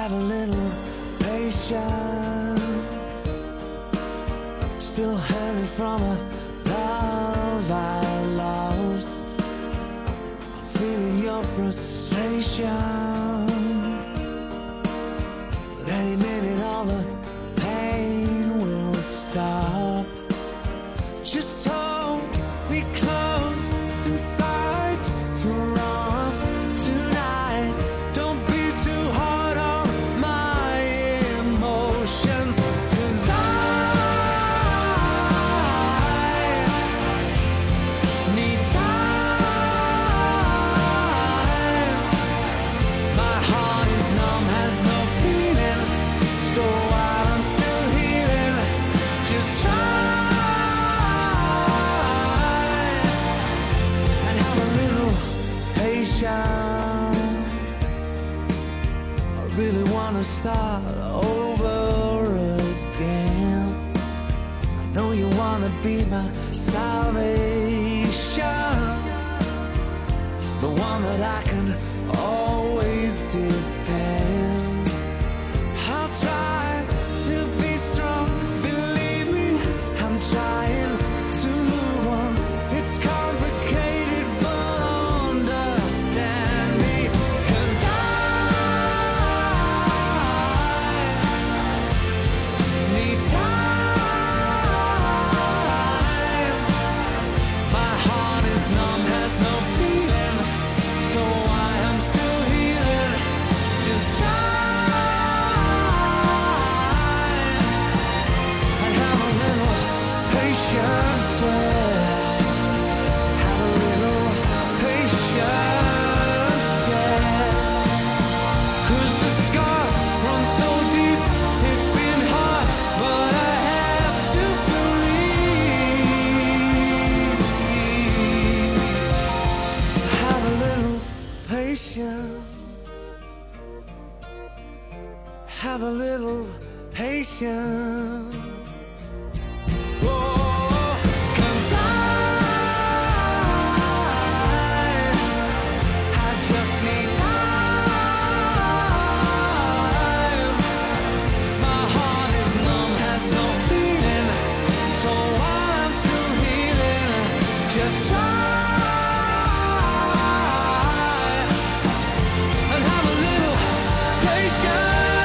Have a little patience. Still hurting from a love I lost. I'm feeling your frustration. But any minute all the pain will stop. Just hold me close inside your arms tonight. Don't be too hard on my emotions, 'cause I need time. My heart is numb, has no feeling. So while I'm still healing, just try and have a little patience. I really wanna start over again. I know you wanna be my salvation, the one that I can always depend. I'll try to be strong, believe me, I'm trying to move on. It's complicated, but understand me, 'cause I need time. My heart is numb, has no feeling. So I am still healing. Just try and have a little patience. Yeah. Have a little patience. Yeah. 'Cause the scars run so deep. It's been hard, but I have to believe. Have a little patience. Have a little patience. Oh, 'cause I just need time. My heart is numb, has no feeling. So while I'm still healing, just try and have a little patience.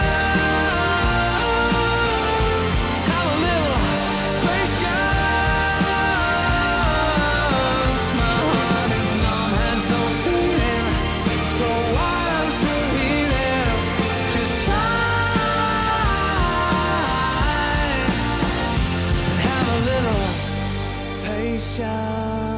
Have a little patience. My heart is numb, has no feeling. So while I'm still healing, just try and have a little patience.